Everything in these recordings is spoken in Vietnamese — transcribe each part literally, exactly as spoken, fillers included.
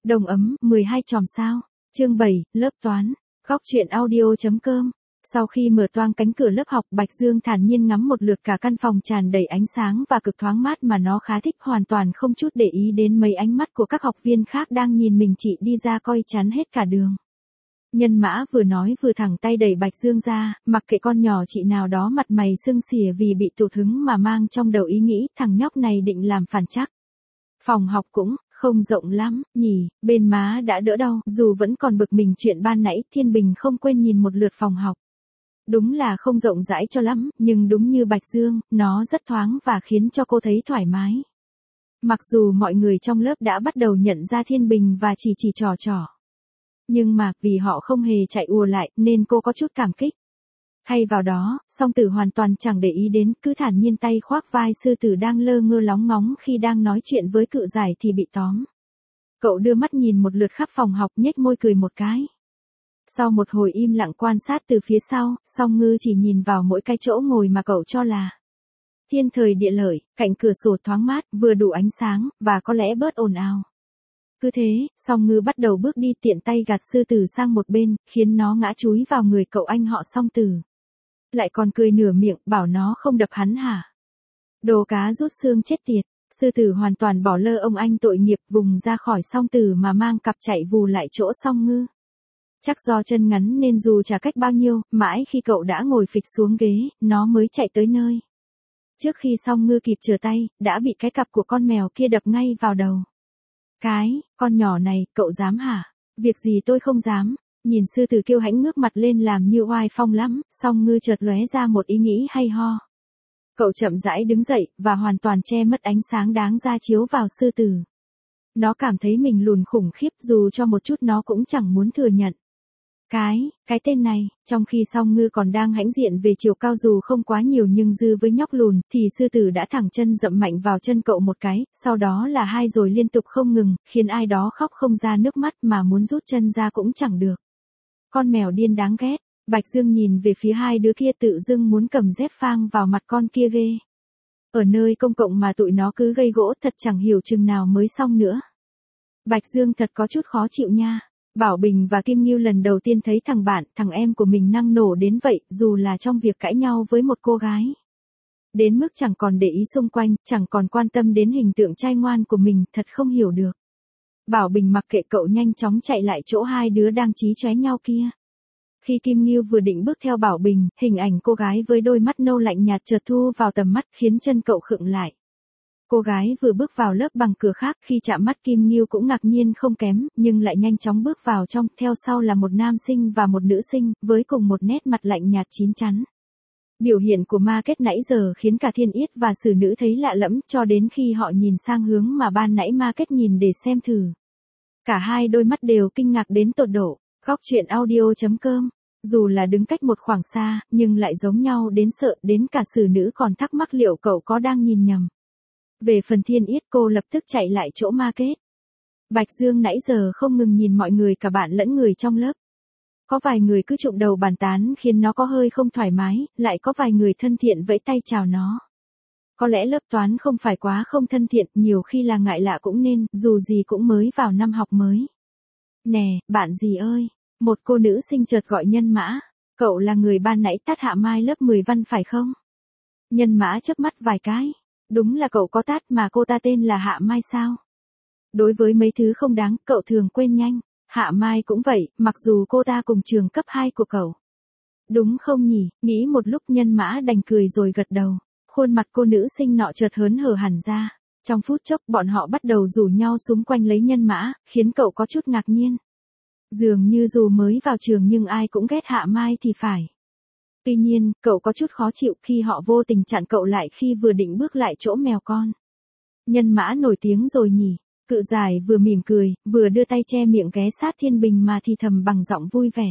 Đồng ấm, mười hai chòm sao. Chương bảy, lớp toán. Góc truyện audio.com. Sau khi mở toang cánh cửa lớp học, Bạch Dương thản nhiên ngắm một lượt cả căn phòng tràn đầy ánh sáng và cực thoáng mát mà nó khá thích, hoàn toàn không chút để ý đến mấy ánh mắt của các học viên khác đang nhìn mình chị đi ra coi chắn hết cả đường. Nhân Mã vừa nói vừa thẳng tay đẩy Bạch Dương ra, mặc kệ con nhỏ chị nào đó mặt mày sưng xỉa vì bị tụt hứng mà mang trong đầu ý nghĩ thằng nhóc này định làm phản chắc. Phòng học cũng không rộng lắm, nhỉ, bên má đã đỡ đau, dù vẫn còn bực mình chuyện ban nãy, Thiên Bình không quên nhìn một lượt phòng học. Đúng là không rộng rãi cho lắm, nhưng đúng như Bạch Dương, nó rất thoáng và khiến cho cô thấy thoải mái. Mặc dù mọi người trong lớp đã bắt đầu nhận ra Thiên Bình và chỉ chỉ trò trò. Nhưng mà, vì họ không hề chạy ùa lại, nên cô có chút cảm kích. Hay vào đó, Song Tử hoàn toàn chẳng để ý đến, cứ thản nhiên tay khoác vai Sư Tử đang lơ ngơ lóng ngóng khi đang nói chuyện với Cự Giải thì bị tóm. Cậu đưa mắt nhìn một lượt khắp phòng học, nhếch môi cười một cái. Sau một hồi im lặng quan sát từ phía sau, Song Ngư chỉ nhìn vào mỗi cái chỗ ngồi mà cậu cho là thiên thời địa lợi, cạnh cửa sổ thoáng mát, vừa đủ ánh sáng, và có lẽ bớt ồn ào. Cứ thế, Song Ngư bắt đầu bước đi, tiện tay gạt Sư Tử sang một bên, khiến nó ngã chúi vào người cậu anh họ Song Tử. Lại còn cười nửa miệng, bảo nó không đập hắn hả? Đồ cá rút xương chết tiệt. Sư Tử hoàn toàn bỏ lơ ông anh tội nghiệp, vùng ra khỏi Song Tử mà mang cặp chạy vù lại chỗ Song Ngư. Chắc do chân ngắn nên dù chả cách bao nhiêu, mãi khi cậu đã ngồi phịch xuống ghế, nó mới chạy tới nơi. Trước khi Song Ngư kịp trở tay, đã bị cái cặp của con mèo kia đập ngay vào đầu. Cái, con nhỏ này, cậu dám hả? Việc gì tôi không dám. Nhìn Sư Tử kiêu hãnh ngước mặt lên làm như oai phong lắm, Song Ngư chợt lóe ra một ý nghĩ hay ho. Cậu chậm rãi đứng dậy, và hoàn toàn che mất ánh sáng đáng ra chiếu vào Sư Tử. Nó cảm thấy mình lùn khủng khiếp, dù cho một chút nó cũng chẳng muốn thừa nhận. Cái, cái tên này, trong khi Song Ngư còn đang hãnh diện về chiều cao dù không quá nhiều nhưng dư với nhóc lùn, thì Sư Tử đã thẳng chân dậm mạnh vào chân cậu một cái, sau đó là hai rồi liên tục không ngừng, khiến ai đó khóc không ra nước mắt mà muốn rút chân ra cũng chẳng được. Con mèo điên đáng ghét. Bạch Dương nhìn về phía hai đứa kia, tự dưng muốn cầm dép phang vào mặt con kia ghê. Ở nơi công cộng mà tụi nó cứ gây gỗ, thật chẳng hiểu chừng nào mới xong nữa. Bạch Dương thật có chút khó chịu nha. Bảo Bình và Kim Ngưu lần đầu tiên thấy thằng bạn, thằng em của mình năng nổ đến vậy, dù là trong việc cãi nhau với một cô gái. Đến mức chẳng còn để ý xung quanh, chẳng còn quan tâm đến hình tượng trai ngoan của mình, thật không hiểu được. Bảo Bình mặc kệ cậu nhanh chóng chạy lại chỗ hai đứa đang chí chóe nhau kia. Khi Kim Ngưu vừa định bước theo Bảo Bình, hình ảnh cô gái với đôi mắt nâu lạnh nhạt chợt thu vào tầm mắt khiến chân cậu khựng lại. Cô gái vừa bước vào lớp bằng cửa khác, khi chạm mắt Kim Ngưu cũng ngạc nhiên không kém, nhưng lại nhanh chóng bước vào trong, theo sau là một nam sinh và một nữ sinh, với cùng một nét mặt lạnh nhạt chín chắn. Biểu hiện của ma kết nãy giờ khiến cả Thiên Yết và Sử Nữ thấy lạ lẫm, cho đến khi họ nhìn sang hướng mà ban nãy ma kết nhìn để xem thử. Cả hai đôi mắt đều kinh ngạc đến tột độ. Góc truyện audio.com. Dù là đứng cách một khoảng xa, nhưng lại giống nhau đến sợ, đến cả Sử Nữ còn thắc mắc liệu cậu có đang nhìn nhầm. Về phần Thiên Yết, cô lập tức chạy lại chỗ ma kết. Bạch Dương nãy giờ không ngừng nhìn mọi người, cả bạn lẫn người trong lớp. Có vài người cứ trụm đầu bàn tán khiến nó có hơi không thoải mái, lại có vài người thân thiện vẫy tay chào nó. Có lẽ lớp toán không phải quá không thân thiện, nhiều khi là ngại lạ cũng nên, dù gì cũng mới vào năm học mới. Nè, bạn gì ơi, một cô nữ sinh chợt gọi Nhân Mã, cậu là người ban nãy tát Hạ Mai lớp mười văn phải không? Nhân Mã chớp mắt vài cái, đúng là cậu có tát mà cô ta tên là Hạ Mai sao? Đối với mấy thứ không đáng, cậu thường quên nhanh, Hạ Mai cũng vậy, mặc dù cô ta cùng trường cấp hai của cậu. Đúng không nhỉ, nghĩ một lúc Nhân Mã đành cười rồi gật đầu, khuôn mặt cô nữ sinh nọ chợt hớn hở hẳn ra. Trong phút chốc bọn họ bắt đầu rủ nhau xúm quanh lấy Nhân Mã, khiến cậu có chút ngạc nhiên. Dường như dù mới vào trường nhưng ai cũng ghét Hạ Mai thì phải. Tuy nhiên, cậu có chút khó chịu khi họ vô tình chặn cậu lại khi vừa định bước lại chỗ mèo con. Nhân Mã nổi tiếng rồi nhỉ. Cự Giải vừa mỉm cười, vừa đưa tay che miệng ghé sát Thiên Bình mà thì thầm bằng giọng vui vẻ.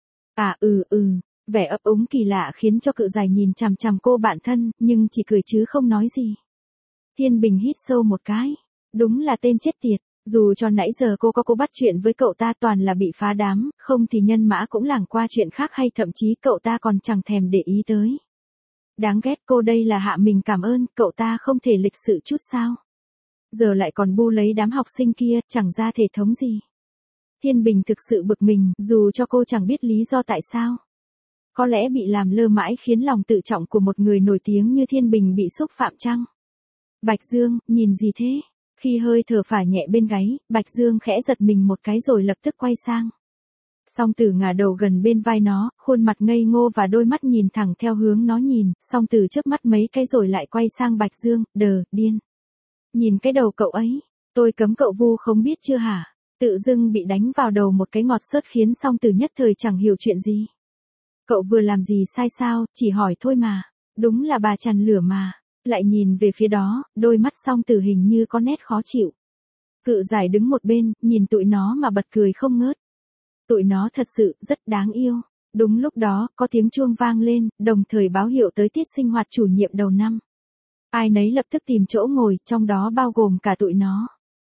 À ừ ừ, vẻ ấp úng kỳ lạ khiến cho Cự Giải nhìn chằm chằm cô bạn thân, nhưng chỉ cười chứ không nói gì. Thiên Bình hít sâu một cái. Đúng là tên chết tiệt, dù cho nãy giờ cô có cố bắt chuyện với cậu ta toàn là bị phá đám, không thì Nhân Mã cũng lảng qua chuyện khác hay thậm chí cậu ta còn chẳng thèm để ý tới. Đáng ghét, cô đây là hạ mình cảm ơn, cậu ta không thể lịch sự chút sao? Giờ lại còn bu lấy đám học sinh kia, chẳng ra thể thống gì. Thiên Bình thực sự bực mình, dù cho cô chẳng biết lý do tại sao. Có lẽ bị làm lơ mãi khiến lòng tự trọng của một người nổi tiếng như Thiên Bình bị xúc phạm chăng? Bạch Dương, nhìn gì thế? Khi hơi thở phả nhẹ bên gáy, Bạch Dương khẽ giật mình một cái rồi lập tức quay sang. Song Tử ngả đầu gần bên vai nó, khuôn mặt ngây ngô và đôi mắt nhìn thẳng theo hướng nó nhìn, Song Tử chớp mắt mấy cái rồi lại quay sang Bạch Dương, đờ, điên. Nhìn cái đầu cậu ấy, tôi cấm cậu vu không biết chưa hả? Tự dưng bị đánh vào đầu một cái ngọt sớt khiến Song Tử nhất thời chẳng hiểu chuyện gì. Cậu vừa làm gì sai sao, chỉ hỏi thôi mà. Đúng là bà chằn lửa mà. Lại nhìn về phía đó, đôi mắt Song Tử hình như có nét khó chịu. Cự Giải đứng một bên, nhìn tụi nó mà bật cười không ngớt. Tụi nó thật sự rất đáng yêu. Đúng lúc đó, có tiếng chuông vang lên, đồng thời báo hiệu tới tiết sinh hoạt chủ nhiệm đầu năm. Ai nấy lập tức tìm chỗ ngồi, trong đó bao gồm cả tụi nó.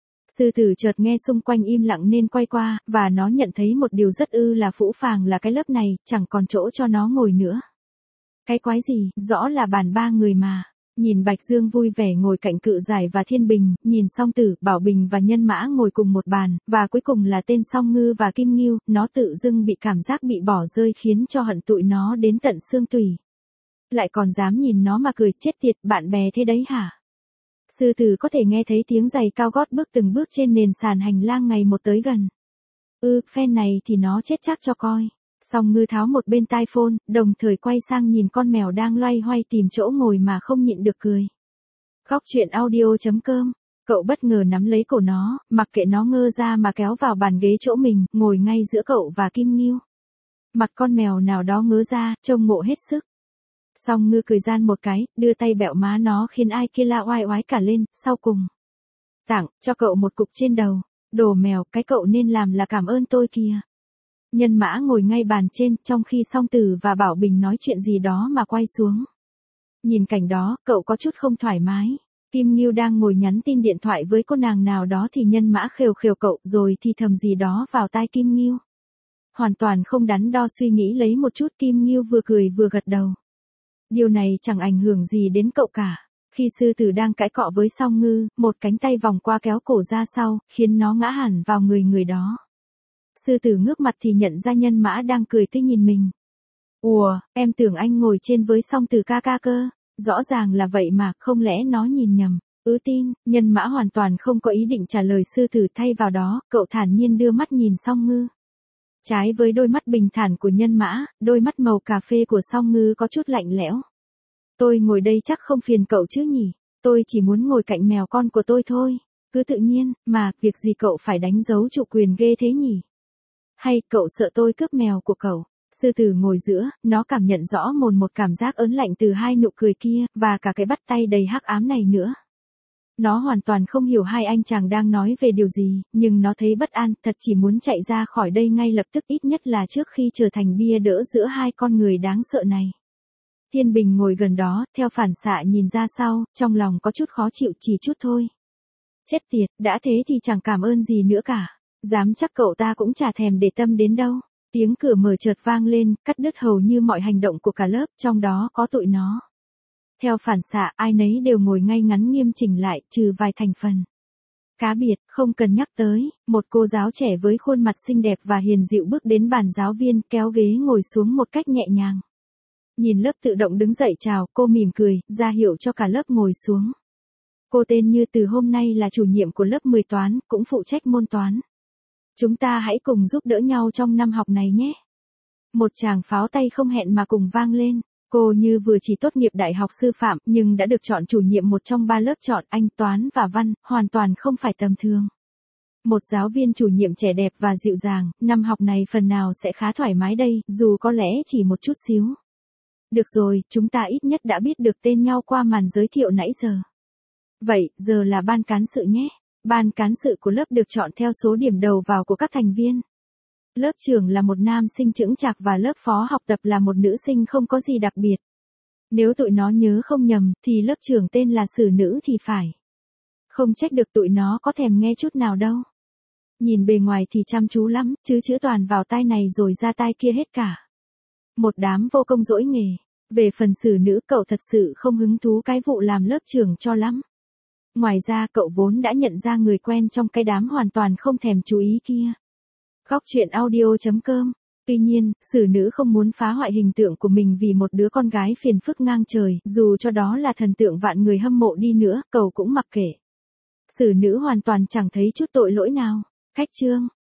Sư Tử chợt nghe xung quanh im lặng nên quay qua, và nó nhận thấy một điều rất ư là phũ phàng là cái lớp này, chẳng còn chỗ cho nó ngồi nữa. Cái quái gì, rõ là bàn ba người mà. Nhìn Bạch Dương vui vẻ ngồi cạnh Cự Giải và Thiên Bình, nhìn Song Tử, Bảo Bình và Nhân Mã ngồi cùng một bàn, và cuối cùng là tên Song Ngư và Kim Ngưu, nó tự dưng bị cảm giác bị bỏ rơi khiến cho hận tụi nó đến tận xương tủy. Lại còn dám nhìn nó mà cười, chết tiệt, bạn bè thế đấy hả? Sư Tử có thể nghe thấy tiếng giày cao gót bước từng bước trên nền sàn hành lang ngày một tới gần. Ừ, phen này thì nó chết chắc cho coi. Song Ngư tháo một bên tai phone, đồng thời quay sang nhìn con mèo đang loay hoay tìm chỗ ngồi mà không nhịn được cười. Góc truyện audio chấm com. Cậu bất ngờ nắm lấy cổ nó, mặc kệ nó ngơ ra mà kéo vào bàn ghế chỗ mình, ngồi ngay giữa cậu và Kim Ngưu. Mặt con mèo nào đó ngớ ra, trông ngộ hết sức. Song Ngư cười gian một cái, đưa tay bẹo má nó khiến ai kia la oai oái cả lên, sau cùng. Tặng cho cậu một cục trên đầu. Đồ mèo, cái cậu nên làm là cảm ơn tôi kìa. Nhân Mã ngồi ngay bàn trên, trong khi Song Tử và Bảo Bình nói chuyện gì đó mà quay xuống. Nhìn cảnh đó, cậu có chút không thoải mái. Kim Ngưu đang ngồi nhắn tin điện thoại với cô nàng nào đó thì Nhân Mã khều khều cậu rồi thì thầm gì đó vào tai Kim Ngưu. Hoàn toàn không đắn đo suy nghĩ lấy một chút, Kim Ngưu vừa cười vừa gật đầu. Điều này chẳng ảnh hưởng gì đến cậu cả. Khi Sư Tử đang cãi cọ với Song Ngư, một cánh tay vòng qua kéo cổ ra sau, khiến nó ngã hẳn vào người người đó. Sư Tử ngước mặt thì nhận ra Nhân Mã đang cười tươi nhìn mình. Ủa, em tưởng anh ngồi trên với Song Tử ca ca cơ. Rõ ràng là vậy mà, không lẽ nó nhìn nhầm. Ứ tin, Nhân Mã hoàn toàn không có ý định trả lời Sư Tử, thay vào đó, cậu thản nhiên đưa mắt nhìn Song Ngư. Trái với đôi mắt bình thản của Nhân Mã, đôi mắt màu cà phê của Song Ngư có chút lạnh lẽo. Tôi ngồi đây chắc không phiền cậu chứ nhỉ? Tôi chỉ muốn ngồi cạnh mèo con của tôi thôi. Cứ tự nhiên, mà, việc gì cậu phải đánh dấu chủ quyền ghê thế nhỉ? Hay, cậu sợ tôi cướp mèo của cậu? Sư Tử ngồi giữa, nó cảm nhận rõ mồn một cảm giác ớn lạnh từ hai nụ cười kia, và cả cái bắt tay đầy hắc ám này nữa. Nó hoàn toàn không hiểu hai anh chàng đang nói về điều gì, nhưng nó thấy bất an, thật chỉ muốn chạy ra khỏi đây ngay lập tức, ít nhất là trước khi trở thành bia đỡ giữa hai con người đáng sợ này. Thiên Bình ngồi gần đó, theo phản xạ nhìn ra sau, trong lòng có chút khó chịu, chỉ chút thôi. Chết tiệt, đã thế thì chẳng cảm ơn gì nữa cả. Dám chắc cậu ta cũng chả thèm để tâm đến đâu. Tiếng cửa mở chợt vang lên, cắt đứt hầu như mọi hành động của cả lớp, trong đó có tụi nó. Theo phản xạ, ai nấy đều ngồi ngay ngắn nghiêm chỉnh lại, trừ vài thành phần. Cá biệt, không cần nhắc tới, một cô giáo trẻ với khuôn mặt xinh đẹp và hiền dịu bước đến bàn giáo viên, kéo ghế ngồi xuống một cách nhẹ nhàng. Nhìn lớp tự động đứng dậy chào, cô mỉm cười, ra hiệu cho cả lớp ngồi xuống. Cô tên Như, từ hôm nay là chủ nhiệm của lớp mười toán, cũng phụ trách môn toán. Chúng ta hãy cùng giúp đỡ nhau trong năm học này nhé. Một tràng pháo tay không hẹn mà cùng vang lên. Cô Như vừa chỉ tốt nghiệp đại học sư phạm, nhưng đã được chọn chủ nhiệm một trong ba lớp chọn Anh, Toán và Văn, hoàn toàn không phải tầm thường. Một giáo viên chủ nhiệm trẻ đẹp và dịu dàng, năm học này phần nào sẽ khá thoải mái đây, dù có lẽ chỉ một chút xíu. Được rồi, chúng ta ít nhất đã biết được tên nhau qua màn giới thiệu nãy giờ. Vậy, giờ là ban cán sự nhé. Ban cán sự của lớp được chọn theo số điểm đầu vào của các thành viên. Lớp trưởng là một nam sinh chững chạc và lớp phó học tập là một nữ sinh không có gì đặc biệt. Nếu tụi nó nhớ không nhầm, thì lớp trưởng tên là Sử Nữ thì phải. Không trách được tụi nó có thèm nghe chút nào đâu. Nhìn bề ngoài thì chăm chú lắm, chứ chữ toàn vào tai này rồi ra tai kia hết cả. Một đám vô công dỗi nghề. Về phần Sử Nữ, cậu thật sự không hứng thú cái vụ làm lớp trưởng cho lắm. Ngoài ra cậu vốn đã nhận ra người quen trong cái đám hoàn toàn không thèm chú ý kia. Góc truyện audio chấm com. Tuy nhiên, xử nữ không muốn phá hoại hình tượng của mình vì một đứa con gái phiền phức ngang trời, dù cho đó là thần tượng vạn người hâm mộ đi nữa, cậu cũng mặc kệ. Xử nữ hoàn toàn chẳng thấy chút tội lỗi nào. Khách chương.